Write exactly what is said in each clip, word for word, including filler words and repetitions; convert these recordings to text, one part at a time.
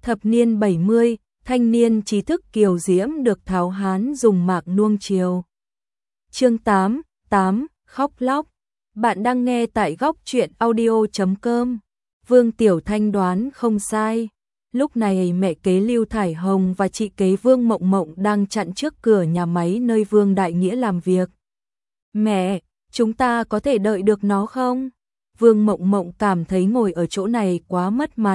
Thập niên bảy mươi, thanh niên trí thức kiều diễm được Tháo Hán dùng mạc nuông chiều. Chương tám, tám, khóc lóc. Bạn đang nghe tại góc truyện audio chấm com. Vương Tiểu Thanh đoán không sai. Lúc này mẹ kế Lưu Thải Hồng và chị kế Vương Mộng Mộng đang chặn trước cửa nhà máy nơi Vương Đại Nghĩa làm việc. Mẹ, chúng ta có thể đợi được nó không? Vương Mộng Mộng cảm thấy ngồi ở chỗ này quá mất mặt.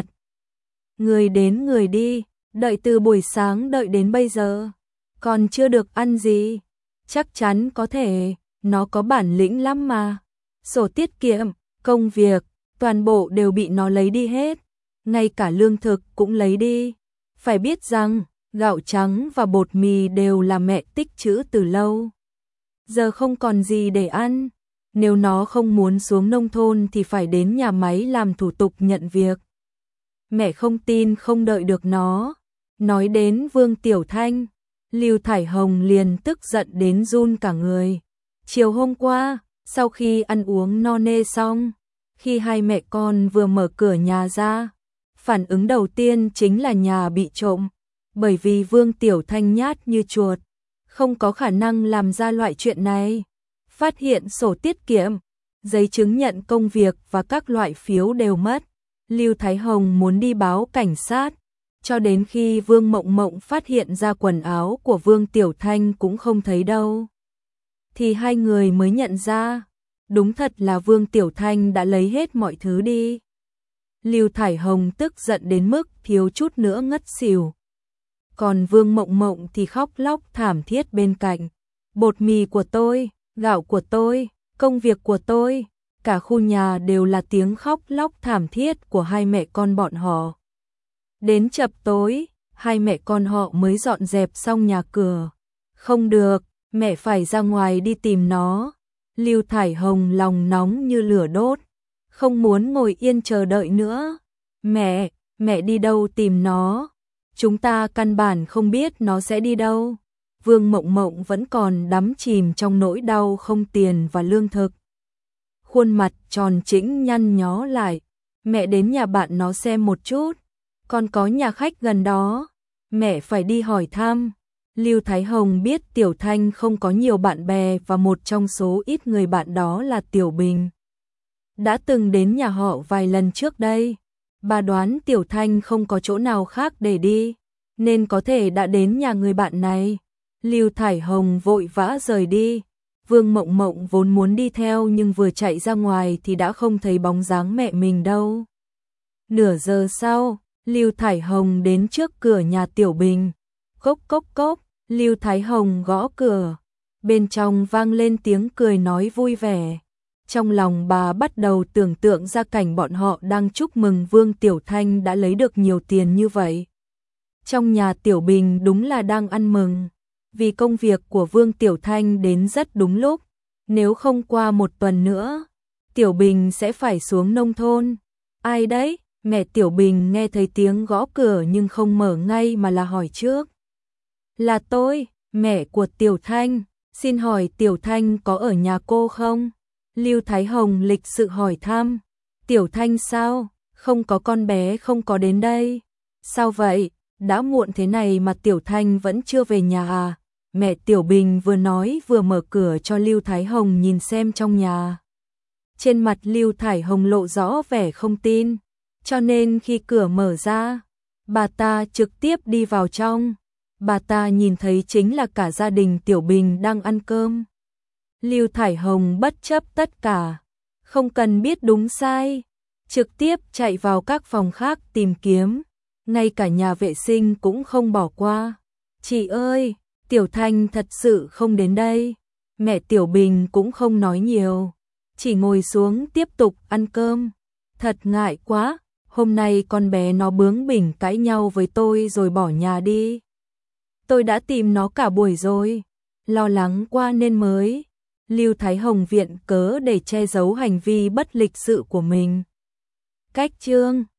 Người đến người đi, đợi từ buổi sáng đợi đến bây giờ. Còn chưa được ăn gì. Chắc chắn có thể, nó có bản lĩnh lắm mà. Sổ tiết kiệm, công việc, toàn bộ đều bị nó lấy đi hết. Ngay cả lương thực cũng lấy đi. Phải biết rằng, gạo trắng và bột mì đều là mẹ tích trữ từ lâu. Giờ không còn gì để ăn. Nếu nó không muốn xuống nông thôn thì phải đến nhà máy làm thủ tục nhận việc. Mẹ không tin không đợi được nó. Nói đến Vương Tiểu Thanh, Lưu Thải Hồng liền tức giận đến run cả người. Chiều hôm qua, sau khi ăn uống no nê xong, khi hai mẹ con vừa mở cửa nhà ra, phản ứng đầu tiên chính là nhà bị trộm. Bởi vì Vương Tiểu Thanh nhát như chuột, không có khả năng làm ra loại chuyện này. Phát hiện sổ tiết kiệm, giấy chứng nhận công việc và các loại phiếu đều mất. Lưu Thái Hồng muốn đi báo cảnh sát, cho đến khi Vương Mộng Mộng phát hiện ra quần áo của Vương Tiểu Thanh cũng không thấy đâu. Thì hai người mới nhận ra, đúng thật là Vương Tiểu Thanh đã lấy hết mọi thứ đi. Lưu Thải Hồng tức giận đến mức thiếu chút nữa ngất xỉu. Còn Vương Mộng Mộng thì khóc lóc thảm thiết bên cạnh. Bột mì của tôi, gạo của tôi, công việc của tôi, cả khu nhà đều là tiếng khóc lóc thảm thiết của hai mẹ con bọn họ. Đến chập tối, hai mẹ con họ mới dọn dẹp xong nhà cửa. Không được, mẹ phải ra ngoài đi tìm nó. Lưu Thải Hồng lòng nóng như lửa đốt, không muốn ngồi yên chờ đợi nữa. Mẹ, mẹ đi đâu tìm nó? Chúng ta căn bản không biết nó sẽ đi đâu. Vương Mộng Mộng vẫn còn đắm chìm trong nỗi đau không tiền và lương thực. Khuôn mặt tròn trĩnh nhăn nhó lại. Mẹ đến nhà bạn nó xem một chút. Còn có nhà khách gần đó. Mẹ phải đi hỏi thăm. Lưu Thái Hồng biết Tiểu Thanh không có nhiều bạn bè và một trong số ít người bạn đó là Tiểu Bình. Đã từng đến nhà họ vài lần trước đây. Bà đoán Tiểu Thanh không có chỗ nào khác để đi, nên có thể đã đến nhà người bạn này. Lưu Thải Hồng vội vã rời đi. Vương Mộng Mộng vốn muốn đi theo nhưng vừa chạy ra ngoài thì đã không thấy bóng dáng mẹ mình đâu. Nửa giờ sau, Lưu Thải Hồng đến trước cửa nhà Tiểu Bình. Cốc cốc cốc, Lưu Thái Hồng gõ cửa. Bên trong vang lên tiếng cười nói vui vẻ. Trong lòng bà bắt đầu tưởng tượng ra cảnh bọn họ đang chúc mừng Vương Tiểu Thanh đã lấy được nhiều tiền như vậy. Trong nhà Tiểu Bình đúng là đang ăn mừng. Vì công việc của Vương Tiểu Thanh đến rất đúng lúc. Nếu không qua một tuần nữa, Tiểu Bình sẽ phải xuống nông thôn. Ai đấy? Mẹ Tiểu Bình nghe thấy tiếng gõ cửa nhưng không mở ngay mà là hỏi trước. Là tôi, mẹ của Tiểu Thanh. Xin hỏi Tiểu Thanh có ở nhà cô không? Lưu Thái Hồng lịch sự hỏi thăm. Tiểu Thanh sao? Không có, con bé không có đến đây. Sao vậy? Đã muộn thế này mà Tiểu Thanh vẫn chưa về nhà à? Mẹ Tiểu Bình vừa nói vừa mở cửa cho Lưu Thái Hồng nhìn xem trong nhà. Trên mặt Lưu Thải Hồng lộ rõ vẻ không tin, cho nên khi cửa mở ra, bà ta trực tiếp đi vào trong. Bà ta nhìn thấy chính là cả gia đình Tiểu Bình đang ăn cơm. Lưu Thải Hồng bất chấp tất cả, không cần biết đúng sai, trực tiếp chạy vào các phòng khác tìm kiếm, ngay cả nhà vệ sinh cũng không bỏ qua. Chị ơi, Tiểu Thanh thật sự không đến đây. Mẹ Tiểu Bình cũng không nói nhiều, chỉ ngồi xuống tiếp tục ăn cơm. Thật ngại quá, hôm nay con bé nó bướng bỉnh cãi nhau với tôi rồi bỏ nhà đi. Tôi đã tìm nó cả buổi rồi, lo lắng quá nên mới. Lưu Thái Hồng viện cớ để che giấu hành vi bất lịch sự của mình. Cách chương